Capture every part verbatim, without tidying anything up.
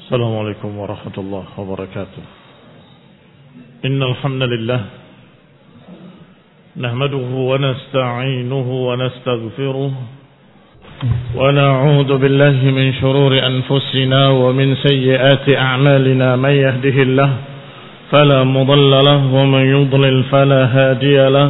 السلام عليكم ورحمة الله وبركاته. إن الحمد لله نحمده ونستعينه ونستغفره ونعوذ بالله من شرور أنفسنا ومن سيئات أعمالنا. من يهده الله فلا مضل له ومن يضلل فلا هادي له.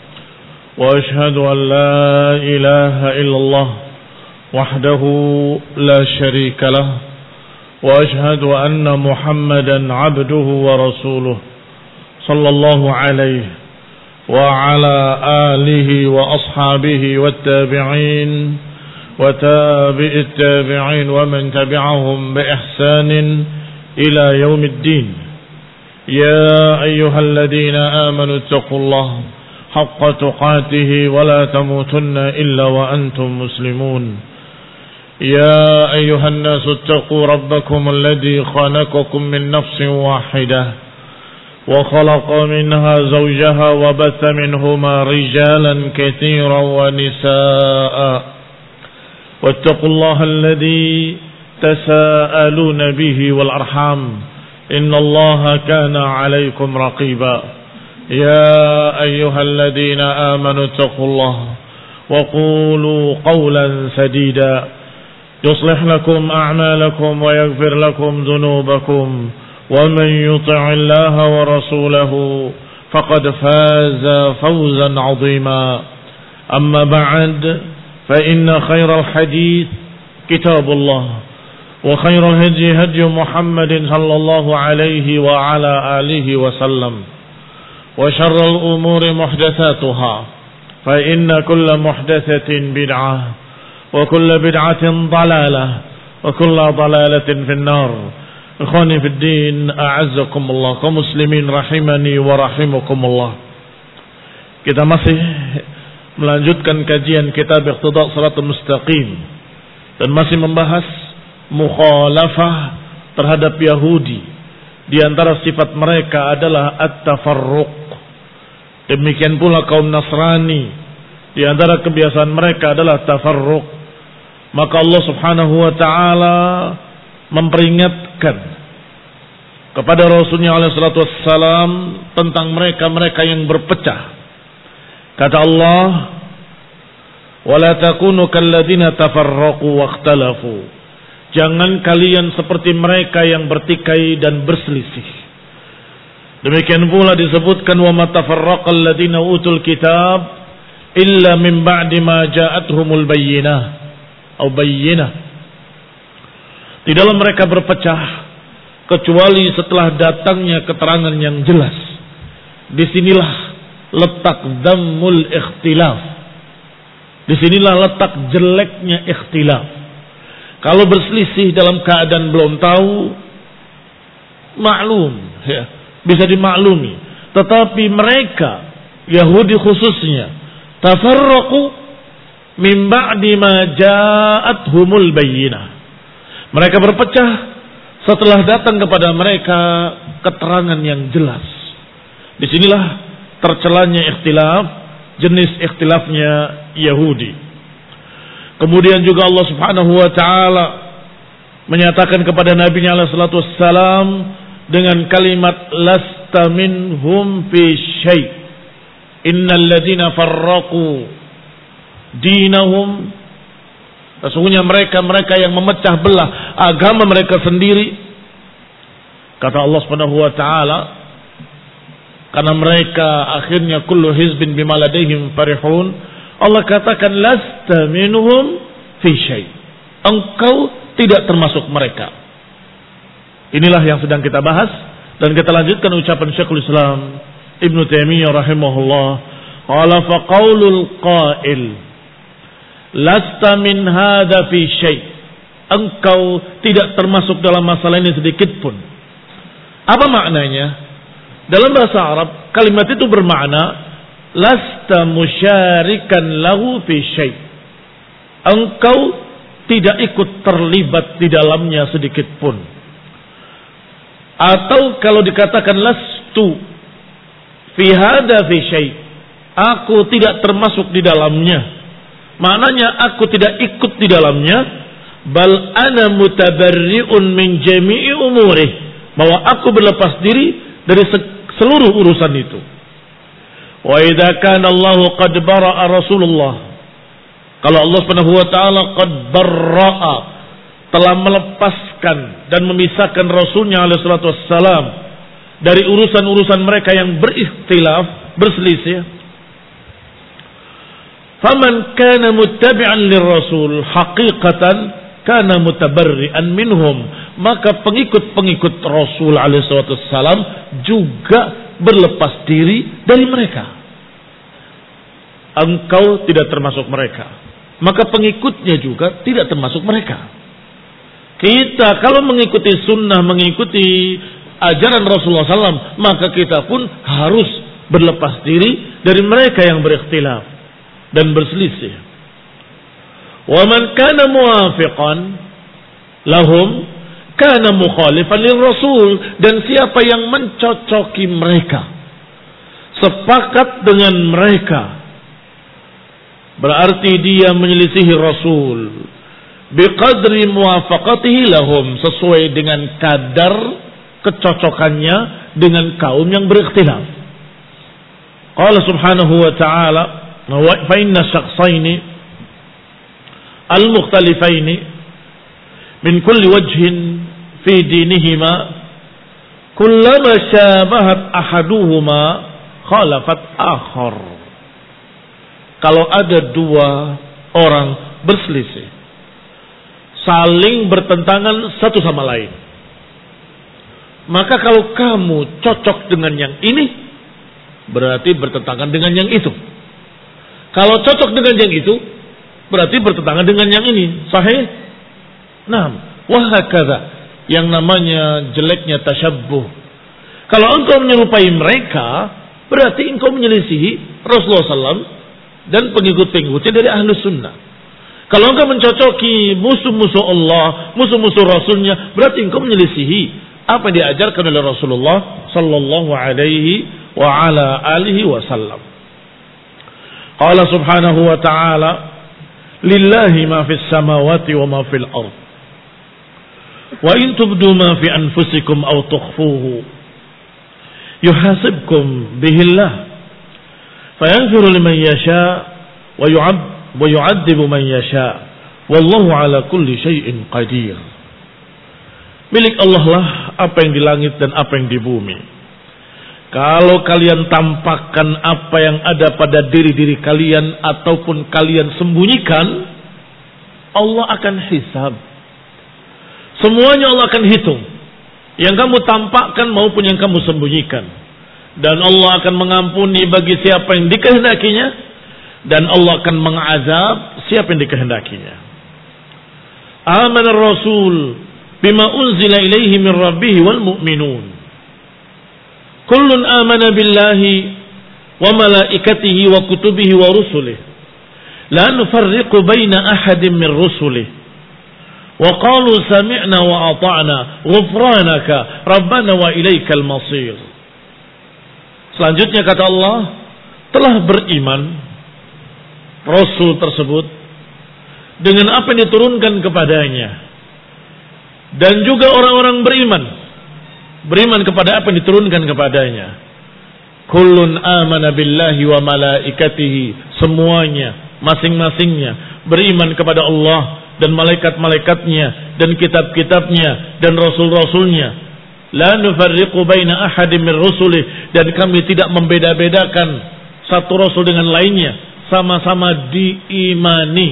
وأشهد أن لا إله إلا الله وحده لا شريك له. وأشهد أن محمدا عبده ورسوله صلى الله عليه وعلى آله وأصحابه والتابعين وتابع التابعين ومن تبعهم بإحسان إلى يوم الدين. يا أيها الذين آمنوا اتقوا الله حق تقاته ولا تموتن إلا وأنتم مسلمون. يا أيها الناس اتقوا ربكم الذي خلقكم من نفس واحدة وخلق منها زوجها وبث منهما رجالا كثيرا ونساء واتقوا الله الذي تساءلون به والأرحام إن الله كان عليكم رقيبا. يا أيها الذين آمنوا اتقوا الله وقولوا قولا سديدا يصلح لكم أعمالكم ويغفر لكم ذنوبكم ومن يطع الله ورسوله فقد فاز فوزا عظيما. أما بعد فإن خير الحديث كتاب الله وخير الهدي هدي محمد صلى الله عليه وعلى آله وسلم وشر الأمور محدثاتها فإن كل محدثة بدعة وكل بدعة ضلالة وكل ضلالة في النار. إخواني في الدين أعزكم الله kaum muslimin rahimani wa rahimakumullah. Kita masih melanjutkan kajian kitab Iqtida' Shiratal Mustaqim dan masih membahas mukhalafah terhadap Yahudi. Di antara sifat mereka adalah at-tafarruq. Demikian pula kaum Nasrani, di antara kebiasaan mereka adalah tafarruq. Maka Allah Subhanahu wa taala memperingatkan kepada Rasulnya alaihi salatu wassalam tentang mereka-mereka yang berpecah. Kata Allah, "Wala takunu kalladzina tafarraqu wakhtalafu." Jangan kalian seperti mereka yang bertikai dan berselisih. Demikian pula disebutkan, "Wa ma tafarraqal ladzina utul kitab illa min ba'di ma ja'atuhumul bayyinah." Atau bayyinah. Tidaklah mereka berpecah kecuali setelah datangnya keterangan yang jelas. Disinilah letak dhammul ikhtilaf. Disinilah letak jeleknya ikhtilaf. Kalau berselisih dalam keadaan belum tahu, maklum, ya, bisa dimaklumi. Tetapi mereka, Yahudi khususnya, tafarraqu min ba'di ma ja'athumul bayyinah. Mereka berpecah setelah datang kepada mereka keterangan yang jelas. Disinilah tercelanya ikhtilaf, jenis ikhtilafnya Yahudi. Kemudian juga Allah Subhanahu wa taala menyatakan kepada Nabi-Nya alaihi salatu wassalam dengan kalimat lasta minhum fi syai'. Innal ladzina farraqu dinahum, sesungguhnya mereka-mereka yang memecah belah agama mereka sendiri. Kata Allah Subhanahu wa taala, karena mereka akhirnya kullu hizbin bima ladaihim farihun, Allah katakan lasta minhum fi syai'. Engkau tidak termasuk mereka. Inilah yang sedang kita bahas dan kita lanjutkan ucapan Syekhul Islam Ibnu Taimiyah rahimahullah, qala fa qaulul qail lasta min hadza fi syai'. Engkau tidak termasuk dalam masalah ini sedikit pun. Apa maknanya? Dalam bahasa Arab, kalimat itu bermakna lasta musyarikan lahu fi syai'. Engkau tidak ikut terlibat di dalamnya sedikit pun. Atau kalau dikatakan lastu fi hadza fi syai', aku tidak termasuk di dalamnya. Maknanya aku tidak ikut di dalamnya, bal ana mutabarri'un min jami'i umurih, bahwa aku berlepas diri dari seluruh urusan itu. Wa idza kana Allah qad bara'a Rasulullah, kalau Allah Subhanahu wa taala qad barra'a, telah melepaskan dan memisahkan Rasulnya alaihi salatu wassalam dari urusan-urusan mereka yang berikhtilaf, berselisih. Faman kana muttabi'an lirrasul haqiqatan kana mutabarri'an minhum, maka pengikut-pengikut Rasul alaihi salatu wassalam juga berlepas diri dari mereka. Engkau tidak termasuk mereka, maka pengikutnya juga tidak termasuk mereka. Kita kalau mengikuti sunnah, mengikuti ajaran Rasulullah sallallahu alaihi wasallam, maka kita pun harus berlepas diri dari mereka yang berikhtilaf dan berselisih. Wa man kana muwafiqan lahum kana mukhalifan lirrasul, dan siapa yang mencocoki mereka, sepakat dengan mereka, berarti dia menyelisihi Rasul biqadri muwafaqatihi lahum, sesuai dengan kadar kecocokannya dengan kaum yang berikhtilaf. Qala subhanahu wa ta'ala fa inna syakhsaini al-mukhtalifaini min kulli wajhin fi dinihima kullama syabahat ahaduhuma khalafat akhar. Kalau ada dua orang berselisih, saling bertentangan satu sama lain, maka kalau kamu cocok dengan yang ini, berarti bertentangan dengan yang itu. Kalau cocok dengan yang itu, berarti bertentangan dengan yang ini. Sahih? Nah, wahakadha, yang namanya jeleknya tasyabbuh. Kalau engkau menyerupai mereka, berarti engkau menyelisihi Rasulullah sallallahu alaihi wasallam dan pengikut-pengikutnya dari ahlus sunnah. Kalau engkau mencocoki musuh-musuh Allah, musuh-musuh Rasulnya, berarti engkau menyelisihi apa yang diajarkan oleh Rasulullah sallallahu alaihi wa ala alihi wasallam. Qala subhanahu wa ta'ala, lillahi ma fis samawati wa ma fil ardh, wa in tubdu ma fi anfusikum aw tukhfuhu yuhasibkum bihillah fayaghfiru liman yasha wa yu'ab wa yu'adzibu man yasha wallahu ala kulli syai'in qadir. Milik Allah lah apa yang di langit dan apa yang di bumi. Kalau kalian tampakkan apa yang ada pada diri-diri kalian ataupun kalian sembunyikan, Allah akan hisab. Semuanya Allah akan hitung, yang kamu tampakkan maupun yang kamu sembunyikan. Dan Allah akan mengampuni bagi siapa yang dikehendakinya, dan Allah akan mengazab siapa yang dikehendakinya. Amana ar-rasul bima unzila ilaihi min rabbih wal mu'minun kullun amana billahi wa malaikatihi wa kutubihi wa rusulihi la nufarriqu baina ahadin min rusulihi وقالوا سمعنا وأطعنا غفرانك ربنا وإليك المصير. Selanjutnya kata Allah, telah beriman Rasul tersebut dengan apa yang diturunkan kepadanya, dan juga orang-orang beriman beriman kepada apa yang diturunkan kepadanya. Kullun amana billahi wa malaikatihi, semuanya masing-masingnya beriman kepada Allah dan malaikat-malaikatnya dan kitab-kitabnya dan rasul-rasulnya. La nufarriqu baina ahadin min rusulih, dan kami tidak membeda-bedakan satu rasul dengan lainnya, sama-sama diimani.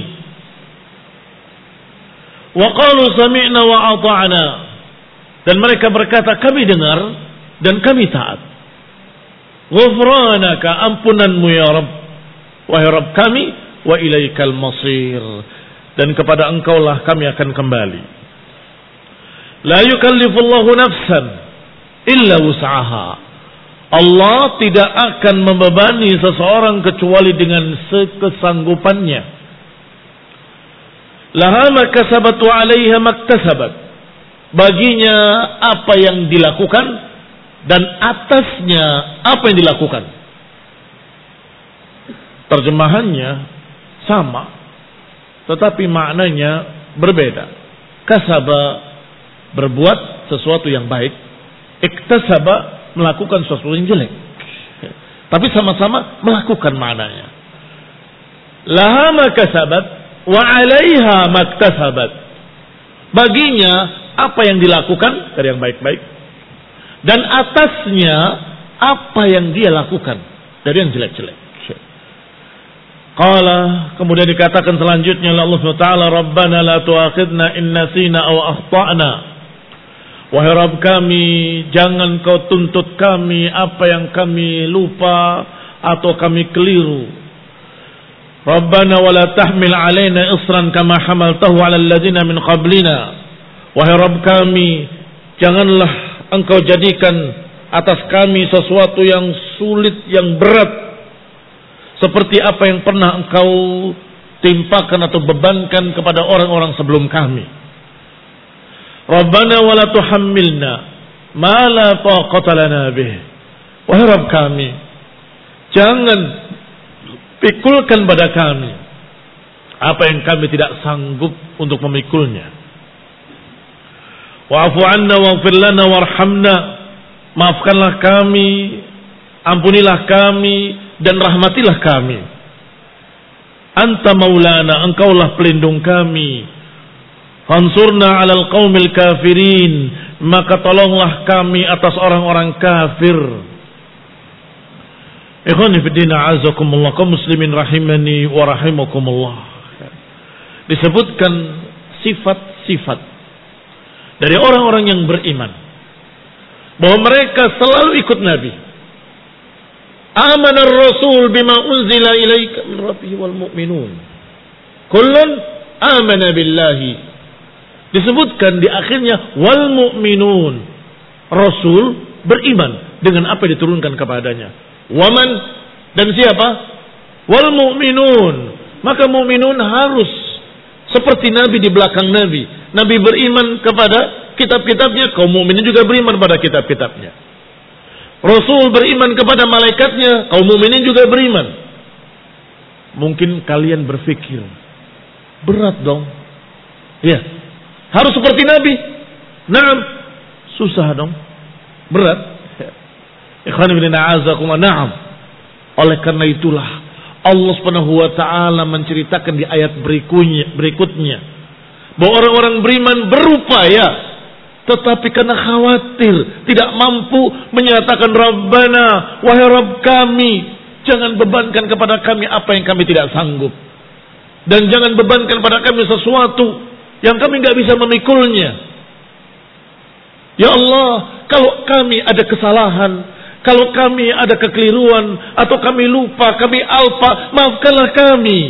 Wa qalu sami'na wa ata'na, dan mereka berkata kami dengar dan kami taat. Ghufranaka, ampunanmu ya Rabb, wahai Rabb kami, wa ilaikal masir, dan kepada engkaulah kami akan kembali. La yukallifullahu nafsan illa wus'aha. Allah tidak akan membebani seseorang kecuali dengan sekesanggupannya. Laha makasabat wa 'alaiha maktasabat. Baginya apa yang dilakukan dan atasnya apa yang dilakukan. Terjemahannya sama, tetapi maknanya berbeda. kasaba berbuat sesuatu yang baik, iktasaba melakukan sesuatu yang jelek. Tapi sama-sama melakukan maknanya. Laha ma kasabat wa 'alaiha maktasabat. Baginya apa yang dilakukan dari yang baik-baik, dan atasnya apa yang dia lakukan dari yang jelek-jelek. Qala, kemudian dikatakan selanjutnya oleh Allah Subhanahu wa taala, Rabbana la tu'akhidna in nasina aw akhtana. Wahai Rabb kami, jangan kau tuntut kami apa yang kami lupa atau kami keliru. Rabbana wa la tahmil alaina isran kama hamaltahu ala alladhina min qablina. Wahai Rabb kami, janganlah engkau jadikan atas kami sesuatu yang sulit, yang berat, seperti apa yang pernah engkau timpakan atau bebankan kepada orang-orang sebelum kami. Rabbana wa la tuhammilna ma la taqata lana bih. Wahai Rabb kami, jangan pikulkan pada kami apa yang kami tidak sanggup untuk memikulnya. Wa'fu 'anna waghfir lana warhamna. Maafkanlah kami, ampunilah kami, dan rahmatilah kami. Anta maulana, engkaulah pelindung kami. Fansurna 'alal qaumil kafirin, maka tolonglah kami atas orang-orang kafir. Ikhwani fi din, a'azakumullah, kaum muslimin rahimani wa rahimakumullah. Disebutkan sifat-sifat dari orang-orang yang beriman, bahwa mereka selalu ikut Nabi. Amanar Rasul bima unzila ilaika min rabbih wal mu'minun. Kullun amana billahi. Disebutkan di akhirnya wal mu'minun. Rasul beriman dengan apa yang diturunkan kepadanya. Waman, dan siapa? Wal mu'minun. Maka mu'minun harus seperti Nabi di belakang Nabi. Nabi beriman kepada kitab-kitabnya, kaum mukminin juga beriman pada kitab-kitabnya. Rasul beriman kepada malaikatnya, kaum mukminin juga beriman. Mungkin kalian berpikir, berat dong. Ya, harus seperti Nabi. Naam, susah dong. Berat. Ikhwan fillah, a'azakumullah. Naam. Oleh karena itulah Allah Subhanahu wa taala menceritakan di ayat berikutnya, berikutnya bahwa orang-orang beriman berupaya, tetapi karena khawatir tidak mampu menyatakan Rabbana, wahai Rabb kami, jangan bebankan kepada kami apa yang kami tidak sanggup, dan jangan bebankan pada kami sesuatu yang kami nggak bisa memikulnya. Ya Allah, kalau kami ada kesalahan, kalau kami ada kekeliruan, atau kami lupa, kami alpa, maafkanlah kami.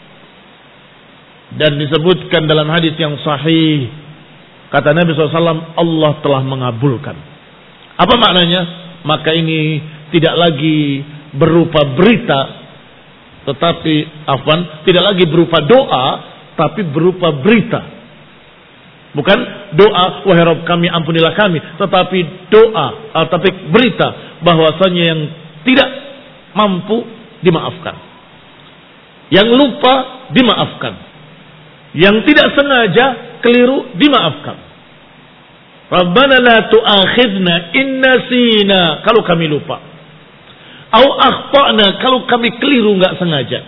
Dan disebutkan dalam hadis yang sahih, kata Nabi shallallahu alaihi wasallam, Allah telah mengabulkan. Apa maknanya? Maka ini tidak lagi berupa berita, tetapi afwan, tidak lagi berupa doa, tapi berupa berita. Bukan doa, wahai Rabb kami, ampunilah kami, tetapi doa, tapi berita bahwasanya yang tidak mampu dimaafkan, yang lupa dimaafkan, yang tidak sengaja keliru dimaafkan. Rabbana la tu'akhidna in nasina, kalau kami lupa, au akhtana, kalau kami keliru enggak sengaja.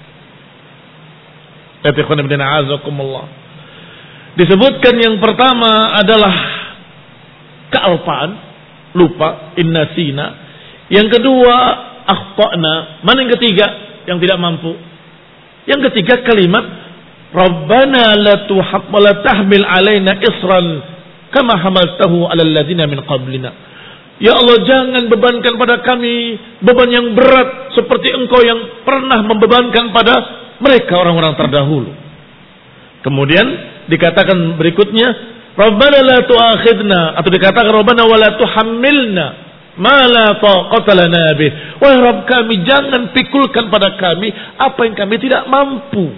Disebutkan yang pertama adalah kealpaan, lupa, innasina. Yang kedua akhtana. Mana yang ketiga yang tidak mampu? Yang ketiga kalimat Rabbana la tuhab wa la tahmil alaina isran kama hamaltahu ala alladzina min qablina. Ya Allah, jangan bebankan pada kami beban yang berat seperti engkau yang pernah membebankan pada mereka orang-orang terdahulu. Kemudian dikatakan berikutnya, Rabbana la tu'akhidna, atau dikatakan Rabbana wa la tuhammilna ma la taqata lana bih. Wahai Rabb kami, jangan pikulkan pada kami apa yang kami tidak mampu.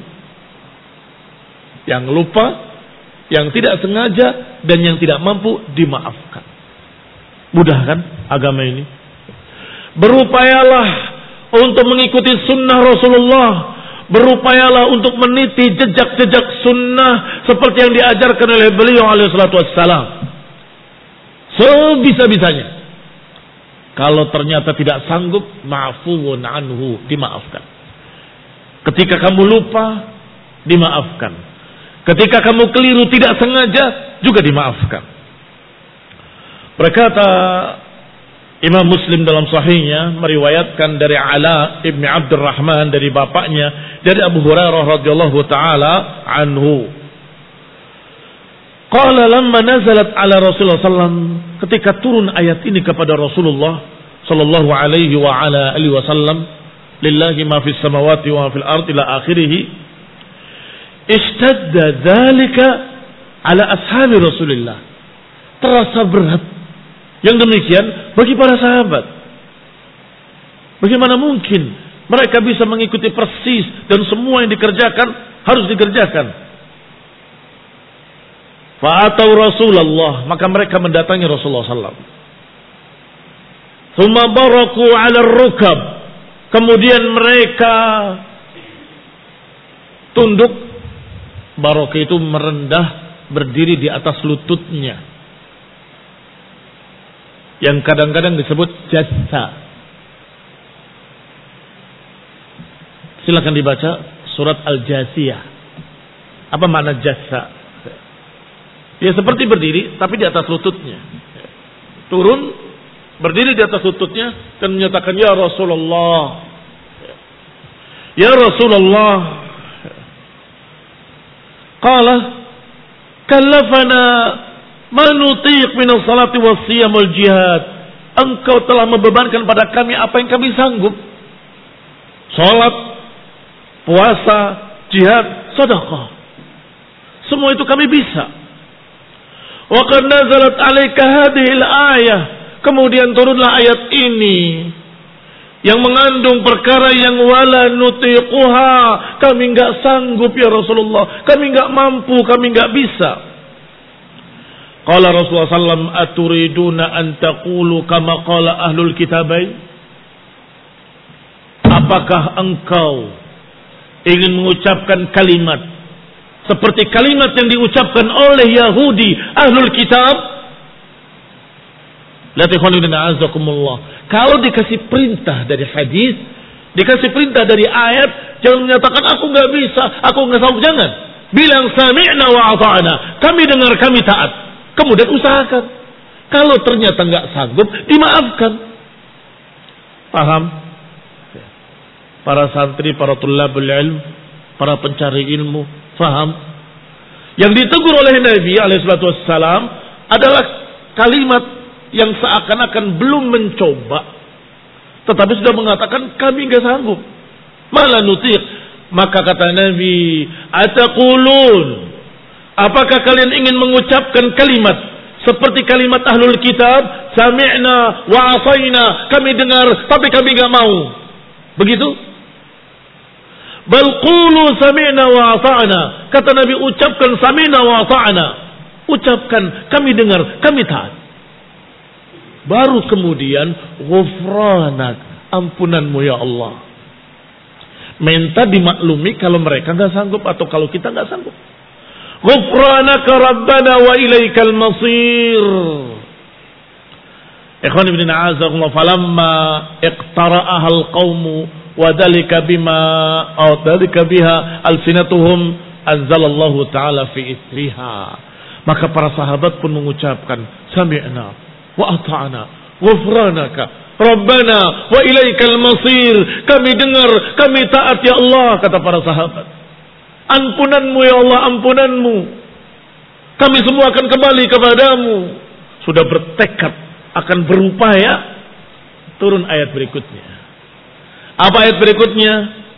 Yang lupa, yang tidak sengaja, dan yang tidak mampu dimaafkan. Mudah kan agama ini? Berupayalah untuk mengikuti sunnah Rasulullah, berupayalah untuk meniti jejak-jejak sunnah seperti yang diajarkan oleh beliau alaihi salatu wassalam. Sebisa-bisanya. Kalau ternyata tidak sanggup, ma'fuun anhu, dimaafkan. Ketika kamu lupa, dimaafkan. Ketika kamu keliru tidak sengaja, juga dimaafkan. Berkata Imam Muslim dalam sahihnya meriwayatkan dari Ala ibn Abdurrahman dari bapaknya dari Abu Hurairah radhiyallahu taala anhu. Qala lamma nazalat ala Rasulullah sallam, ketika turun ayat ini kepada Rasulullah sallallahu alaihi wa ala alihi wasallam, lillahi ma fis samawati wa fil ardi ila akhirih, ishtadda dzalika ala ashabi Rasulillah. Terasa berat yang demikian bagi para sahabat. Bagaimana mungkin mereka bisa mengikuti persis dan semua yang dikerjakan harus dikerjakan? Fa'atau Rasulullah, maka mereka mendatangi Rasulullah sallallahu alaihi wasallam. Tsumma baraku 'ala ar-rukab, kemudian mereka tunduk. Baraka itu merendah, berdiri di atas lututnya, yang kadang-kadang disebut jassa. Silakan dibaca surat Al-Jasiyah. Apa makna jassa? Ya seperti berdiri tapi di atas lututnya. Turun, berdiri di atas lututnya dan menyatakan, ya Rasulullah, ya Rasulullah. Qala kallafana ma nutiq min as-salati was-siyam wal-jihad. Engkau telah membebankan pada kami apa yang kami sanggup. Salat, puasa, jihad, sedekah. Semua itu kami bisa. Wa qad nazalat 'alaika hadhihi al-ayah. Kemudian turunlah ayat ini yang mengandung perkara yang wala nutiquha. Kami enggak sanggup ya Rasulullah. Kami enggak mampu, kami enggak bisa. Qala Rasulullah sallallahu alaihi wasallam, aturiduna an taqulu kama qala ahlul kitabain? Apakah engkau ingin mengucapkan kalimat seperti kalimat yang diucapkan oleh Yahudi ahlul kitab? La takhuluna azakumullah. Kalau dikasih perintah dari hadis, dikasih perintah dari ayat, jangan menyatakan aku enggak bisa, aku enggak sanggup. Jangan. Bilang sami'na wa ata'na. Kami dengar, kami taat. Kemudian usahakan. Kalau ternyata enggak sanggup, dimaafkan. Paham? Para santri, para tulabul ilm, para pencari ilmu, faham? Yang ditegur oleh Nabi alaihi salatu wassalam adalah kalimat yang seakan-akan belum mencoba, tetapi sudah mengatakan kami enggak sanggup. Malah nutiq. Maka kata Nabi, ataqulun, apakah kalian ingin mengucapkan kalimat seperti kalimat ahlul kitab, sami'na wa asaina, kami dengar tapi kami enggak mau. Begitu? Bal qulu sami'na wa ata'na. Kata Nabi, ucapkan sami'na wa ata'na. Ucapkan kami dengar, kami taat. Baru kemudian ghufranak, ampunanmu ya Allah. Minta dimaklumi kalau mereka enggak sanggup atau kalau kita enggak sanggup. Ghufranaka rabbana wa ilaikal masir. Ikhwan ibn a'azakumullah, falamma iqtara'aha al-qawmu wadhalika bima aw dhalika biha alsinatuhum anzalallahu ta'ala fi isriha. Maka para sahabat pun mengucapkan sami'na wa ata'na ghufranaka rabbana wa ilaikal masir. Kami dengar, kami taat ya Allah, kata para sahabat. Ampunanmu ya Allah, ampunanmu. Kami semua akan kembali kepadamu. Sudah bertekad akan berupaya. Turun ayat berikutnya. Apa ayat berikutnya?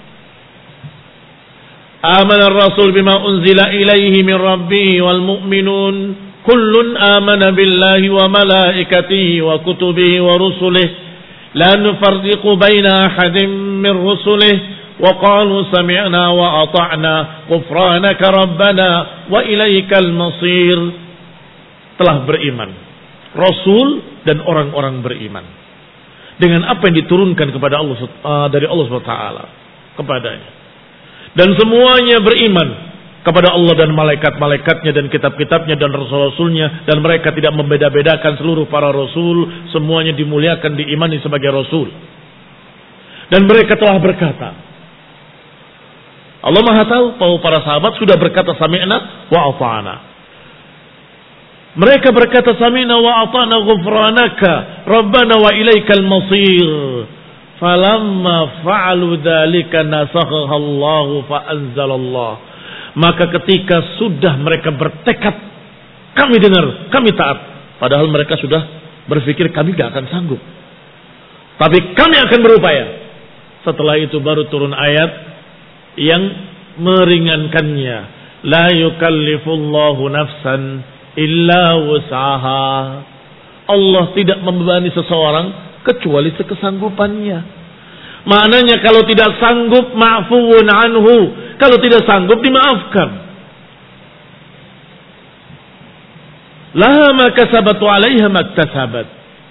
Amana ar-rasul bima unzila ilaihi min rabbih wal mu'minun kullun amana billahi wa malaikatihi wa kutubihi wa rusulihi la nufarriqu baina ahadin min rusulihi wa qalu sami'na wa ata'na ghufranaka rabbana wa ilaikal masir. Telah beriman Rasul dan orang-orang beriman dengan apa yang diturunkan kepada Allah uh, dari Allah subhanahu wa taala kepadanya. Dan semuanya beriman kepada Allah dan malaikat-malaikatnya dan kitab-kitabnya dan rasul-rasulnya. Dan mereka tidak membeda-bedakan seluruh para rasul. Semuanya dimuliakan, diimani sebagai rasul. Dan mereka telah berkata, Allah Maha tahu bahwa para sahabat sudah berkata sami'na wa ata'na. Mereka berkata sami'na wa ata'na ghufranaka rabbana wa ilaikal masir. Falamma fa'alu dzalika nasakhaha Allah fa anzalallah. Maka ketika sudah mereka bertekad, kami dengar, kami taat, padahal mereka sudah berpikir kami tidak akan sanggup, tapi kami akan berupaya. Setelah itu baru turun ayat yang meringankannya. La yukallifullahu nafsan illa wus'aha. Allah tidak membebani seseorang kecuali sekesanggupannya. Maknanya kalau tidak sanggup ma'fuun anhu, kalau tidak sanggup dimaafkan. Laha ma kasabat wa 'alaiha ma iktasabat.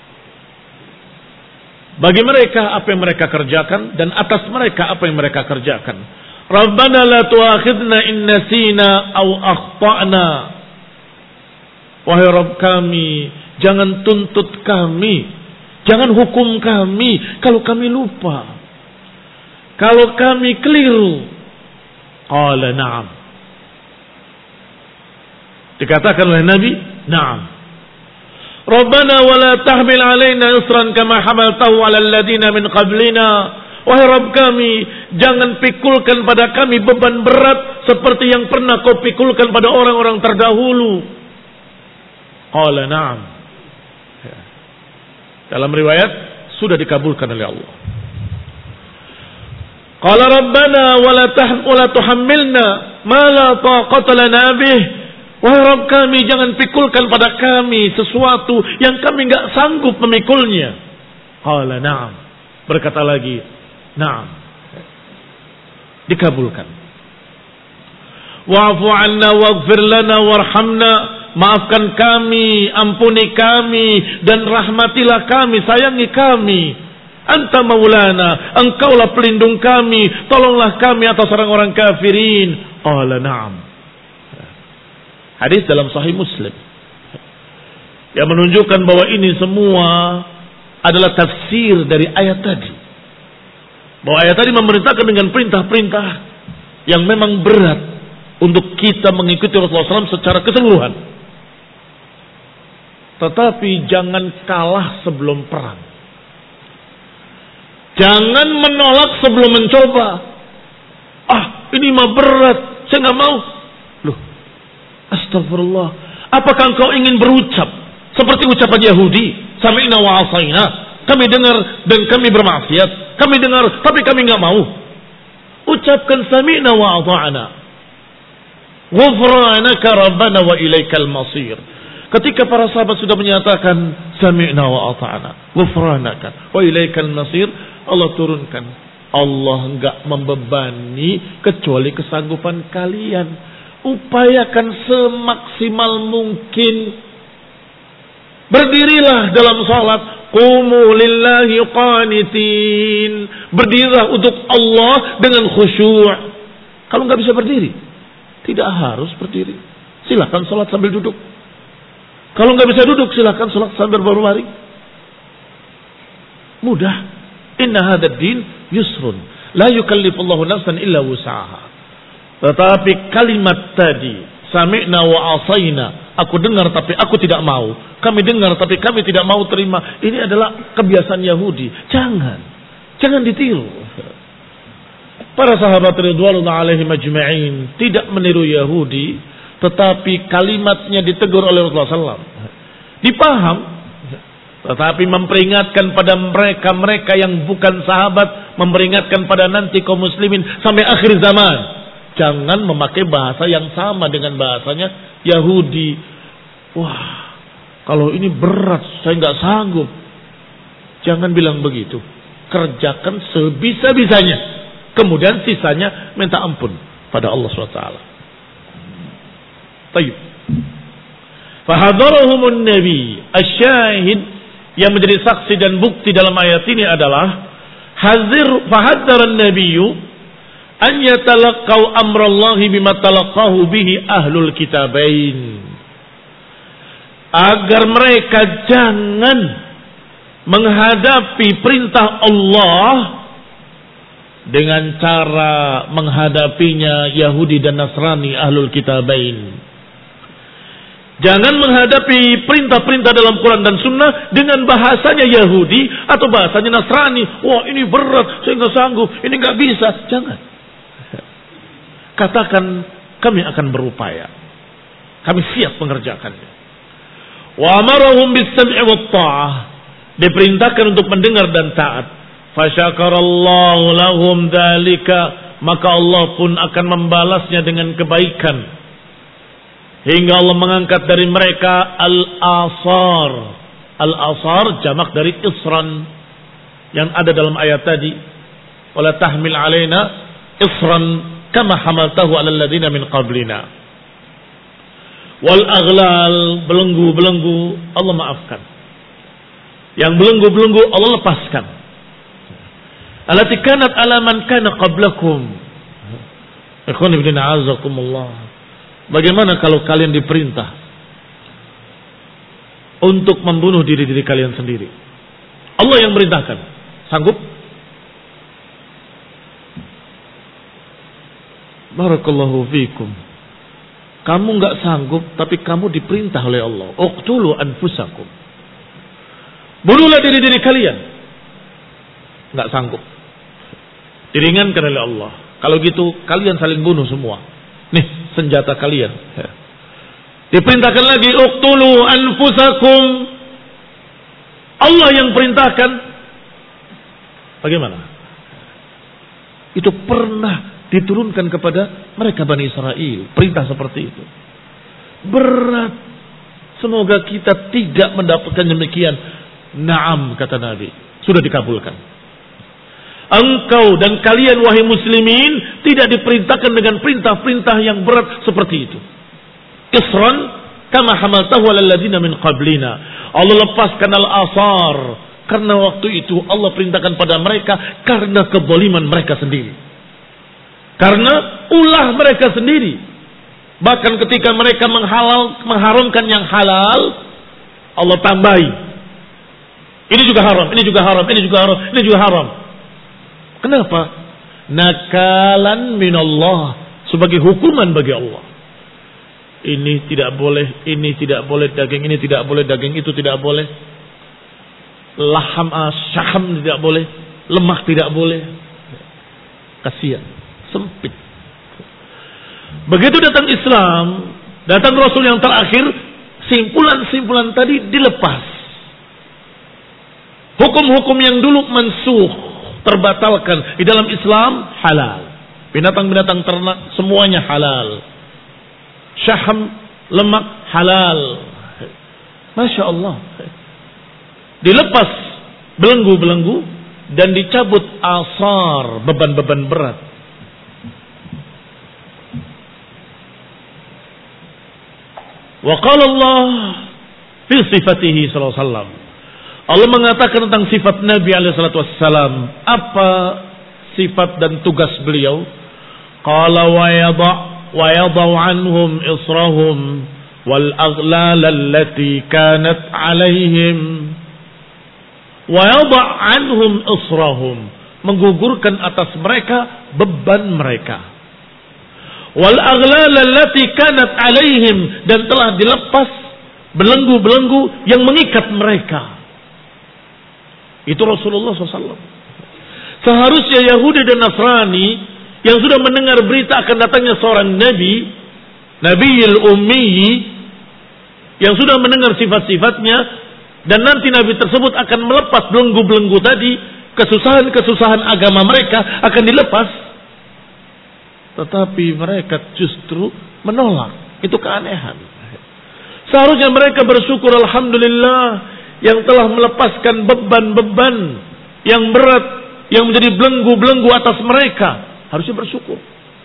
Bagi mereka apa yang mereka kerjakan dan atas mereka apa yang mereka kerjakan. Rabbana la tu'akhidna in nasina aw akhtana. Wahai Rabb kami, jangan tuntut kami, jangan hukum kami kalau kami lupa, kalau kami keliru. Qala na'am. Dikatakan oleh Nabi, na'am. Rabbana wa la tahmil alaina isran kama hamaltahu 'ala alladziina min qablina. Wahai Rabb kami, jangan pikulkan pada kami beban berat seperti yang pernah kau pikulkan pada orang-orang terdahulu. Qala na'am. Dalam riwayat sudah dikabulkan oleh Allah. Qala rabbana wala tahmil wala tuhammilna ma la taqata lana bih. Wahai Rabb kami, jangan pikulkan pada kami sesuatu yang kami enggak sanggup memikulnya. Qala na'am. Berkata lagi, na'am. Dikabulkan. Wa'fu 'anna waghfir lana warhamna. Maafkan kami, ampuni kami, dan rahmatilah kami, sayangi kami. Anta maulana, engkaulah pelindung kami, tolonglah kami atas orang-orang kafirin. Qala na'am. Hadis dalam Sahih Muslim yang menunjukkan bahwa ini semua adalah tafsir dari ayat tadi. Bahwa ayat tadi memerintahkan dengan perintah-perintah yang memang berat untuk kita mengikuti Rasulullah shallallahu alaihi wasallam secara keseluruhan. Tetapi jangan kalah sebelum perang. Jangan menolak sebelum mencoba. Ah, ini mah berat, saya nggak mau. Loh, astagfirullah. Apakah engkau ingin berucap seperti ucapan Yahudi? Sami'na wa asaina. Kami dengar dan kami bermaksiat. Kami dengar, tapi kami nggak mau. Ucapkan sami'na wa ata'na. Ghufranaka rabbana wa ilaikal masir. Ketika para sahabat sudah menyatakan sami'na wa ata'na, ghufranaka wa ilaikal masir, Allah turunkan, Allah enggak membebani kecuali kesanggupan kalian. Upayakan semaksimal mungkin. Berdirilah dalam salat, qumu lillahi qanitin. Berdirilah untuk Allah dengan khusyuk. Kalau enggak bisa berdiri, tidak harus berdiri. Silakan salat sambil duduk. Kalau nggak bisa duduk, silakan sholat sambil berbaring. Mudah. Inna hadzal din yusrun. La yukallifullahu nafsan illa wus'aha. Tetapi kalimat tadi, sami'na wa asaina, aku dengar tapi aku tidak mau. Kami dengar tapi kami tidak mau terima. Ini adalah kebiasaan Yahudi. Jangan. Jangan ditiru. Para sahabat ridwanullah alaihim ajma'in tidak meniru Yahudi. Tetapi kalimatnya ditegur oleh Rasulullah shallallahu alaihi wasallam. Dipaham. Tetapi memperingatkan pada mereka-mereka yang bukan sahabat. Memperingatkan pada nanti kaum muslimin sampai akhir zaman. Jangan memakai bahasa yang sama dengan bahasanya Yahudi. Wah, kalau ini berat, saya nggak sanggup. Jangan bilang begitu. Kerjakan sebisa-bisanya. Kemudian sisanya minta ampun pada Allah subhanahu wa taala. Tayyib. Fahadarahumun nabi. Asyahid yang menjadi saksi dan bukti dalam ayat ini adalah hazir fahadzaran nabiyyu an yatalaqau amrallahi bima talaqahu bihi ahlul kitabain. Agar mereka jangan menghadapi perintah Allah dengan cara menghadapinya Yahudi dan Nasrani ahlul kitabain. Jangan menghadapi perintah-perintah dalam Quran dan Sunnah dengan bahasanya Yahudi atau bahasanya Nasrani. Wah, ini berat, saya nggak sanggup, ini nggak bisa. Jangan. Katakan, kami akan berupaya. Kami siap mengerjakannya. Wa amarahum bis-sam'i wat-tha'ah. Diperintahkan untuk mendengar dan taat. Fasyakarallahu lahum dzalika, maka Allah pun akan membalasnya dengan kebaikan. Hingga Allah mengangkat dari mereka al-asar. Al-asar jamak dari isran yang ada dalam ayat tadi. Wala tahmil alaina isran kama hamaltahu alal ladina min qablina. Wal aghlal, belenggu-belenggu Allah maafkan. Yang belenggu-belenggu Allah lepaskan. Allati kanat ala man kana qablakum. Ikhwan ibn a'azakumullah. Bagaimana kalau kalian diperintah untuk membunuh diri-diri kalian sendiri? Allah yang merintahkan. Sanggup? Barakallahu fiikum. Kamu enggak sanggup, tapi kamu diperintah oleh Allah. Uqtulu anfusakum. Bunuhlah diri-diri kalian. Enggak sanggup. Diringankan oleh Allah. Kalau gitu, kalian saling bunuh semua. Nih senjata kalian. Diperintahkan lagi uqtulu anfusakum. Allah yang perintahkan. Bagaimana? Itu pernah diturunkan kepada mereka Bani Israel. Perintah seperti itu. Berat. Semoga kita tidak mendapatkan demikian. Naam, kata Nabi. Sudah dikabulkan. Engkau dan kalian wahai muslimin tidak diperintahkan dengan perintah-perintah yang berat seperti itu. Isran kama hamaltahu alal ladina min qablina. Allah lepaskan al-asar karena waktu itu Allah perintahkan pada mereka karena kezaliman mereka sendiri. Karena ulah mereka sendiri. Bahkan ketika mereka menghalal mengharamkan yang halal, Allah tambahi. Ini juga haram, ini juga haram, ini juga haram, ini juga haram. Kenapa? Nakalan minallah, sebagai hukuman bagi Allah. Ini tidak boleh, ini tidak boleh daging, ini tidak boleh daging, itu tidak boleh. Laham asyaham tidak boleh, lemak tidak boleh. Kasihan, sempit. Begitu datang Islam, datang Rasul yang terakhir, simpulan-simpulan tadi dilepas. Hukum-hukum yang dulu mansuh, terbatalkan. Di dalam Islam halal. Binatang-binatang ternak semuanya halal. Syaham, lemak halal. Masya Allah. Dilepas belenggu-belenggu dan dicabut asar, beban-beban berat. Wa qala Allah fi sifatihi sallallahu alaihi wasallam. Allah mengatakan tentang sifat Nabi alaihi salatu wassalam. Apa sifat dan tugas beliau? Qala wa yadha' wa yadha'u anhum israhum wal aghlal allati kanat 'alaihim. Wa yadha' anhum israhum, menggugurkan atas mereka beban mereka. Wal aghlal allati kanat 'alaihim, dan telah dilepas belenggu-belenggu yang mengikat mereka. Itu Rasulullah shallallahu alaihi wasallam. Seharusnya Yahudi dan Nasrani yang sudah mendengar berita akan datangnya seorang Nabi, Nabiyul Ummi, yang sudah mendengar sifat-sifatnya, dan nanti Nabi tersebut akan melepas belenggu-belenggu tadi, kesusahan-kesusahan agama mereka akan dilepas. Tetapi mereka justru menolak. Itu keanehan. Seharusnya mereka bersyukur, alhamdulillah, yang telah melepaskan beban-beban yang berat, yang menjadi belenggu-belenggu atas mereka. Harusnya bersyukur.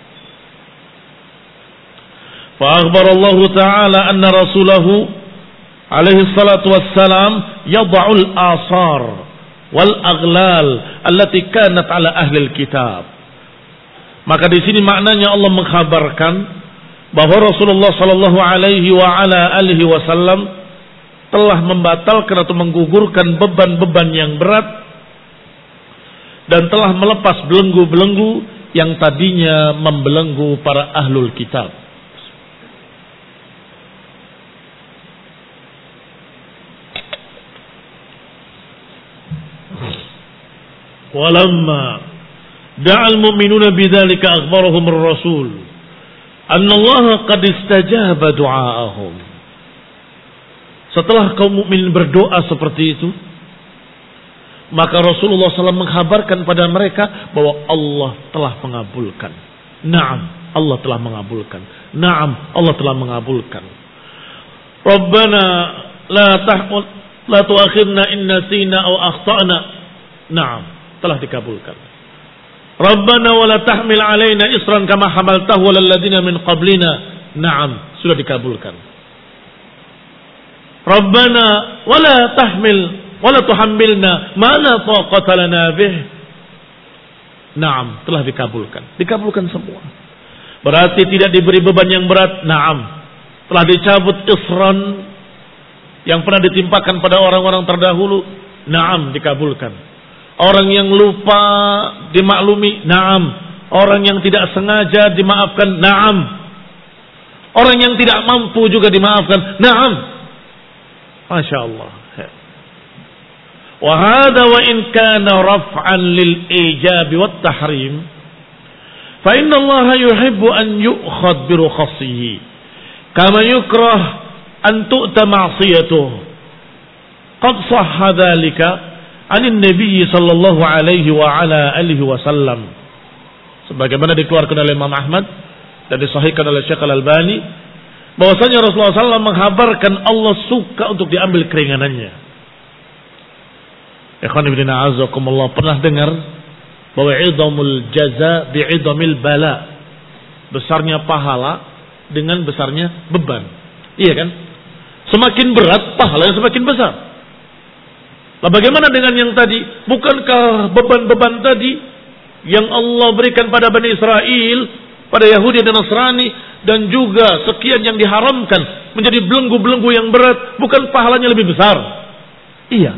Fa akhbarallahu ta'ala anna rasulahu alaihi salatu wassalam yad'ul asar wal aghlal allati kanat ala ahli kitab. Maka di sini maknanya Allah mengkhabarkan bahwa Rasulullah sallallahu alaihi wa ala alihi wasallam telah membatalkan atau menggugurkan beban-beban yang berat dan telah melepas belenggu-belenggu yang tadinya membelenggu para ahlul kitab. Walamma da'al mu'minuna bidzalika akhbarahum ar-rasul anna Allah qad istajaba du'aahum. Setelah kaum mukminin berdoa seperti itu, maka Rasulullah shallallahu alaihi wasallam mengkabarkan pada mereka bahwa Allah telah mengabulkan. Naam, Allah telah mengabulkan. Naam, Allah telah mengabulkan. Rabbana la tahmil la tu'akhirna in nasina aw akhtana. Naam, telah dikabulkan. Rabbana wa la tahmil alaina isran kama hamaltahu alal ladzina min qablina. Naam, sudah dikabulkan. Rabbana wa la tahmil wa la tuhammilna ma la taqata lana bih. Naam, telah dikabulkan. Dikabulkan semua. Berarti tidak diberi beban yang berat. Naam, telah dicabut isran yang pernah ditimpakan pada orang-orang terdahulu. Naam, dikabulkan. Orang yang lupa dimaklumi, naam. Orang yang tidak sengaja dimaafkan, naam. Orang yang tidak mampu juga dimaafkan, naam. Masya Allah. Wa hadha wa in kana raf'an lil ijab wat tahrim, fa inna Allah yuhibbu an yu'khad bi rukhasihi kama yukrah an tu'ta ma'siyatuh. Qad sahha dhalika anin Nabi sallallahu alaihi wa ala alihi wasallam, sebagaimana dikeluarkan oleh Imam Ahmad dan disahihkan oleh Syekh Al-Albani, bahwasanya Rasulullah sallallahu alaihi wasallam menghabarkan Allah suka untuk diambil keringanannya. Ikhwan ibn a'azakumullah, pernah dengar bahwa idhamul jaza bi'idhamil bala, besarnya pahala dengan besarnya beban. Iya kan? Semakin berat pahala yang semakin besar. Nah, bagaimana dengan yang tadi? Bukankah beban-beban tadi yang Allah berikan pada Bani Israel, pada Yahudi dan Nasrani, dan juga sekian yang diharamkan menjadi belenggu-belenggu yang berat, bukan pahalanya lebih besar? Iya.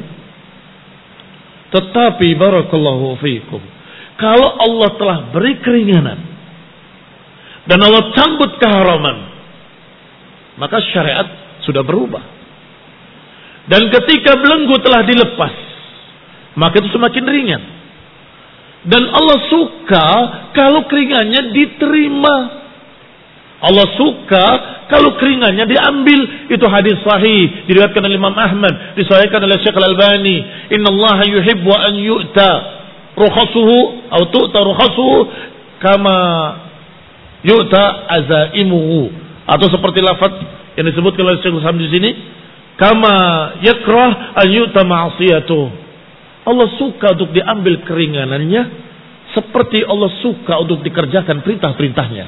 Tetapi barakallahu fiikum, kalau Allah telah beri keringanan dan Allah cabut keharaman, maka syariat sudah berubah. Dan ketika belenggu telah dilepas, maka itu semakin ringan. Dan Allah suka kalau keringannya diterima. Allah suka kalau keringannya diambil. Itu hadis sahih, diriwayatkan oleh Imam Ahmad, disahihkan oleh Syekh Al-Albani. Innallaha yuhibbu an yu'ta rukhasuhu atau tu'ta rukhasuhu kama yu'ta azaimuhu. Atau seperti lafaz yang disebutkan oleh Syekh Al-Albani di sini, kama yakrah an yu'ta ma'siyatuh. Allah suka untuk diambil keringanannya seperti Allah suka untuk dikerjakan perintah-perintahnya.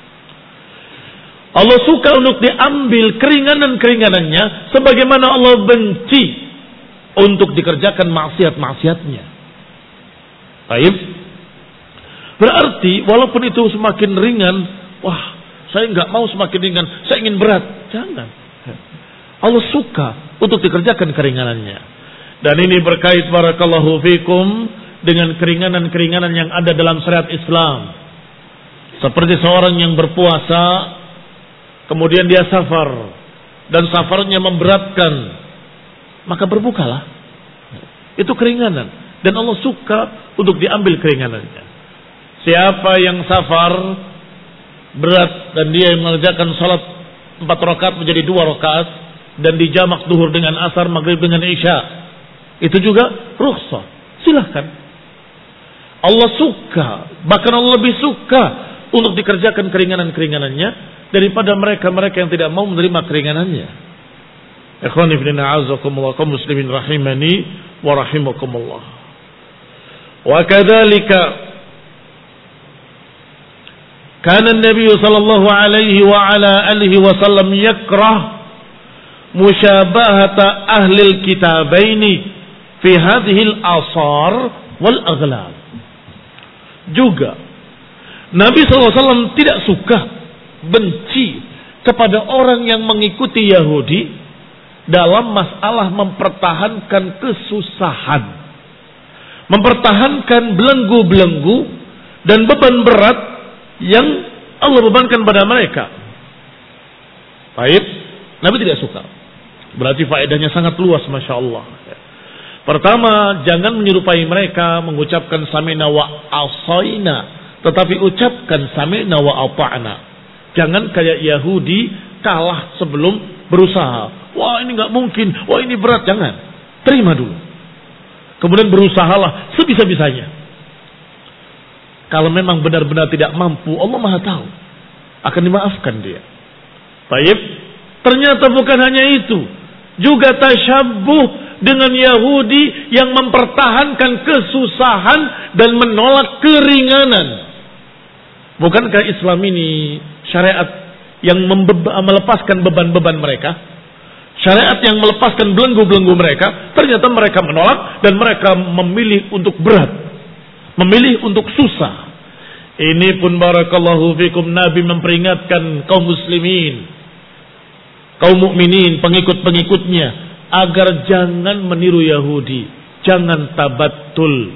Allah suka untuk diambil keringanan-keringanannya sebagaimana Allah benci untuk dikerjakan maksiat-maksiatnya. Baik. Berarti walaupun itu semakin ringan, wah, saya enggak mau semakin ringan, saya ingin berat. Jangan. Allah suka untuk dikerjakan keringanannya. Dan ini berkait barakallahu fikum dengan keringanan-keringanan yang ada dalam syariat Islam. Seperti seorang yang berpuasa, kemudian dia safar, dan safarnya memberatkan, maka berbukalah. Itu keringanan. Dan Allah suka untuk diambil keringanannya. Siapa yang safar berat dan dia mengerjakan salat empat rakaat menjadi dua rakaat, dan dijamak duhur dengan asar, maghrib dengan isya, itu juga rukhsah. Silahkan. Allah suka, bahkan Allah lebih suka untuk dikerjakan keringanan-keringanannya daripada mereka-mereka yang tidak mau menerima keringanannya. Ikhwan ibn a'azakumullah, kaum muslimin rahimani wa rahimakumullah. Wa kadzalika kana an-nabiy sallallahu alaihi wa ala alihi wasallam yakrah musyabahata ahlil kitabaini fi hadhil asar wal aghlal. Juga Nabi shallallahu alaihi wasallam tidak suka, benci kepada orang yang mengikuti Yahudi dalam masalah mempertahankan kesusahan, mempertahankan belenggu-belenggu dan beban berat yang Allah bebankan pada mereka. Baik, Nabi tidak suka. Berarti faedahnya sangat luas, masya Allah. Pertama, jangan menyerupai mereka mengucapkan sami'na wa asaina, tetapi ucapkan sami'na wa ata'na. Jangan kayak Yahudi kalah sebelum berusaha. Wah, ini nggak mungkin. Wah, ini berat. Jangan. Terima dulu. Kemudian berusahalah sebisa-bisanya. Kalau memang benar-benar tidak mampu, Allah Maha tahu. Akan dimaafkan dia. Baik. Ternyata bukan hanya itu. Juga tasyabbuh dengan Yahudi yang mempertahankan kesusahan dan menolak keringanan. Bukankah Islam ini syariat yang melepaskan beban-beban mereka? Syariat yang melepaskan belenggu-belenggu mereka. Ternyata mereka menolak dan mereka memilih untuk berat, memilih untuk susah. Ini pun barakallahu fikum, Nabi memperingatkan kaum muslimin, kaum mukminin, pengikut-pengikutnya, agar jangan meniru Yahudi, jangan tabattul.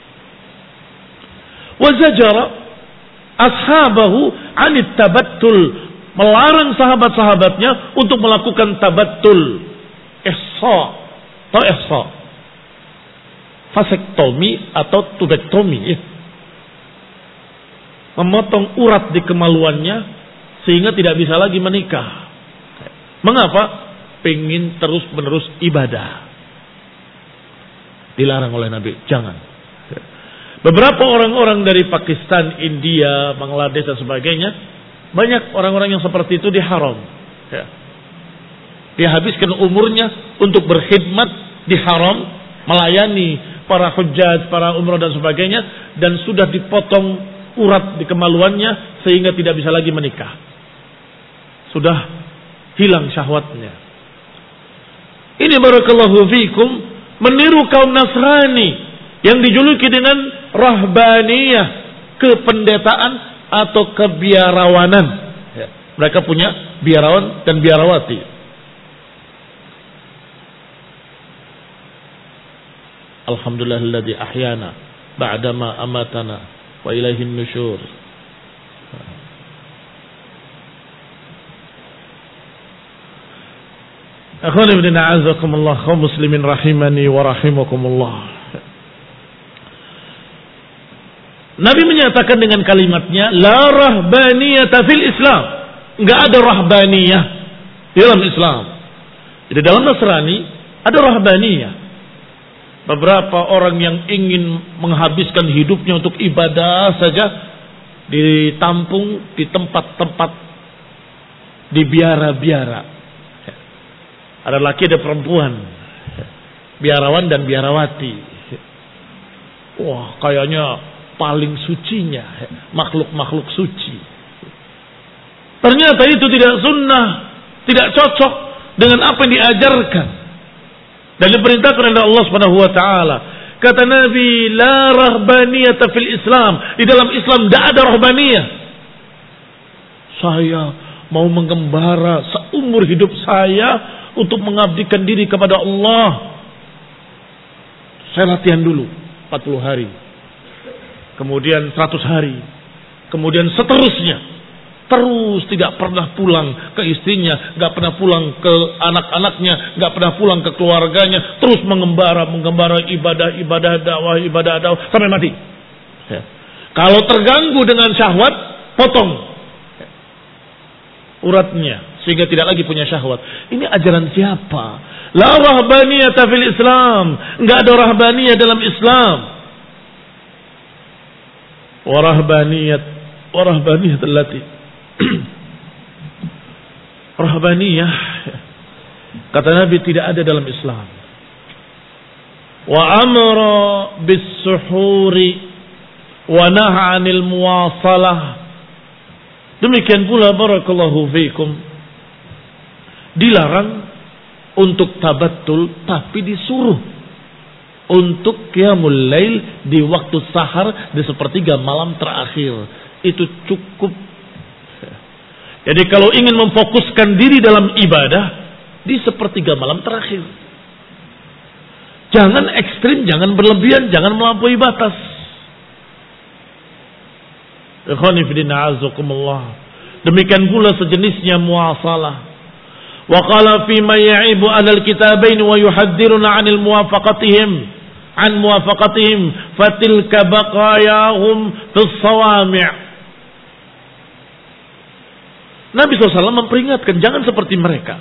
Wa zajara ashabahu 'anit tabattul, melarang sahabat-sahabatnya untuk melakukan tabattul. Ihsa, atau ihsa, vasektomi atau tubektomi, ya. Memotong urat di kemaluannya sehingga tidak bisa lagi menikah. Mengapa? Pengen terus-menerus ibadah. Dilarang oleh Nabi, jangan. Beberapa orang-orang dari Pakistan, India, Bangladesh dan sebagainya, banyak orang-orang yang seperti itu diharam. Ya. Dia habiskan umurnya untuk berkhidmat di haram, melayani para hujjaj, para umrah dan sebagainya, dan sudah dipotong urat di kemaluannya sehingga tidak bisa lagi menikah. Sudah hilang syahwatnya. Ini barakallahu fikum meniru kaum Nasrani yang dijuluki dengan rahbaniyah, kependetaan atau kebiarawanan. Ya, mereka punya biarawan dan biarawati. Alhamdulillahilladzi ahyana ba'dama amatana wa ilaihin nusyur. Akhwani ibn a'azakumullah, kaum muslimin rahimani wa rahimakumullah. Nabi menyatakan dengan kalimatnya, la rahbaniyata fil Islam. Enggak ada rahbaniyah di dalam Islam. Jadi dalam Nasrani ada rahbaniyah. Beberapa orang yang ingin menghabiskan hidupnya untuk ibadah saja ditampung di tempat-tempat, di biara-biara. Ada laki, ada perempuan, biarawan dan biarawati. Wah, kayaknya paling sucinya makhluk-makhluk suci. Ternyata itu tidak sunnah, tidak cocok dengan apa yang diajarkan dan diperintahkan oleh Allah Subhanahu wa taala. Kata Nabi, la rahbaniyata fil Islam. Di dalam Islam tidak ada rahbaniyah. Saya mau mengembara seumur hidup saya untuk mengabdikan diri kepada Allah. Saya latihan dulu empat puluh hari. Kemudian seratus hari. Kemudian seterusnya. Terus tidak pernah pulang ke istrinya, gak pernah pulang ke anak-anaknya, gak pernah pulang ke keluarganya, terus mengembara, mengembara ibadah, ibadah dakwah, ibadah dakwah sampai mati. Ya. Kalau terganggu dengan syahwat, potong uratnya sehingga tidak lagi punya syahwat. Ini ajaran siapa? La rahbaniyata fil Islam. Enggak ada rahbaniyah dalam Islam. Wa rahbaniyat wa rahbaniyat allati rahbaniyah, kata Nabi, tidak ada dalam Islam. Wa amara bis suhuri wa naha 'anil muwasalah. Demikian pula barakallahu fiikum, dilarang untuk tabattul tapi disuruh untuk qiyamul lail di waktu sahar di sepertiga malam terakhir. itu cukup. Jadi kalau ingin memfokuskan diri dalam ibadah di sepertiga malam terakhir, jangan ekstrim, jangan berlebihan, jangan melampaui batas. Ikhwani fillah azakumullah. Demikian pula sejenisnya muasalah. Wa qala fi ma ya'ibu 'alal kitabain wa yuhaddziruna 'anil muwafaqatihim an muwafaqatihim fatilka baqayahum fis sawami'. Nabi shallallahu alaihi wasallam memperingatkan jangan seperti mereka,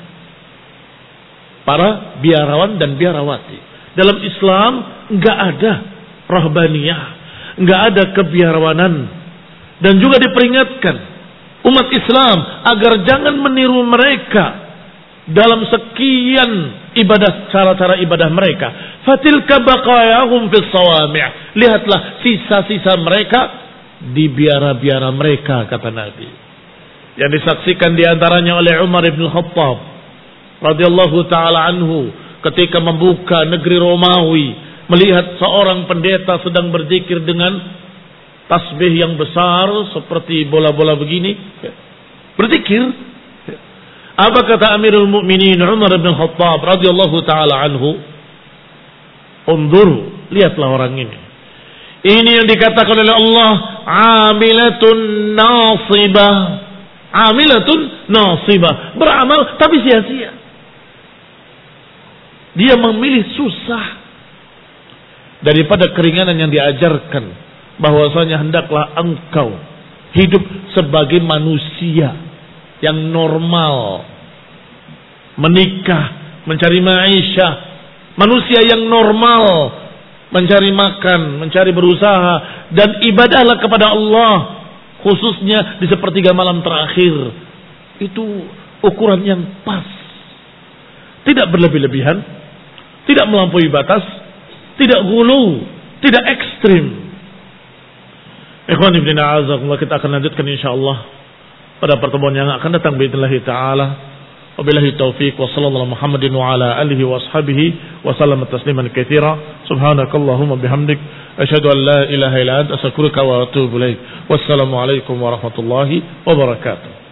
para biarawan dan biarawati. Dalam Islam enggak ada rahbaniyah, enggak ada kebiarawanan, dan juga diperingatkan umat Islam agar jangan meniru mereka dalam sekian ibadah, cara-cara ibadah mereka. Fatilka baqayahum fis sawami'. Lihatlah sisa-sisa mereka di biara-biara mereka, kata Nabi. Yang disaksikan diantaranya oleh Umar bin Khattab radhiyallahu taala anhu ketika membuka negeri Romawi, melihat seorang pendeta sedang berzikir dengan tasbih yang besar seperti bola-bola begini, berzikir. Apa kata Amirul Mukminin Umar bin Khattab radhiyallahu taala anhu? Undur, lihatlah orang ini. Ini yang dikatakan oleh Allah, amilatun nasibah. Amilatun nasibah, beramal tapi sia-sia. Dia memilih susah daripada keringanan yang diajarkan, bahwasanya hendaklah engkau hidup sebagai manusia yang normal, menikah, mencari maisha, manusia yang normal, mencari makan, mencari berusaha, dan ibadahlah kepada Allah, khususnya di sepertiga malam terakhir. Itu ukuran yang pas, tidak berlebih-lebihan, tidak melampaui batas, tidak gulu, tidak ekstrim. Ikhwan ibn a'azakumullah, kita akan lanjutkan insyaallah pada pertemuan yang akan datang biidznillah taala. Wabillahi taufiq wa sallallahu Muhammadin wa ala alihi wa ashabihi wa sallam tasliman katsira. Subhanakallahumma bihamdik asyhadu an la ilaha illa anta astaghfiruka wa atubu ilaik. Wassalamu alaikum warahmatullahi wabarakatuh.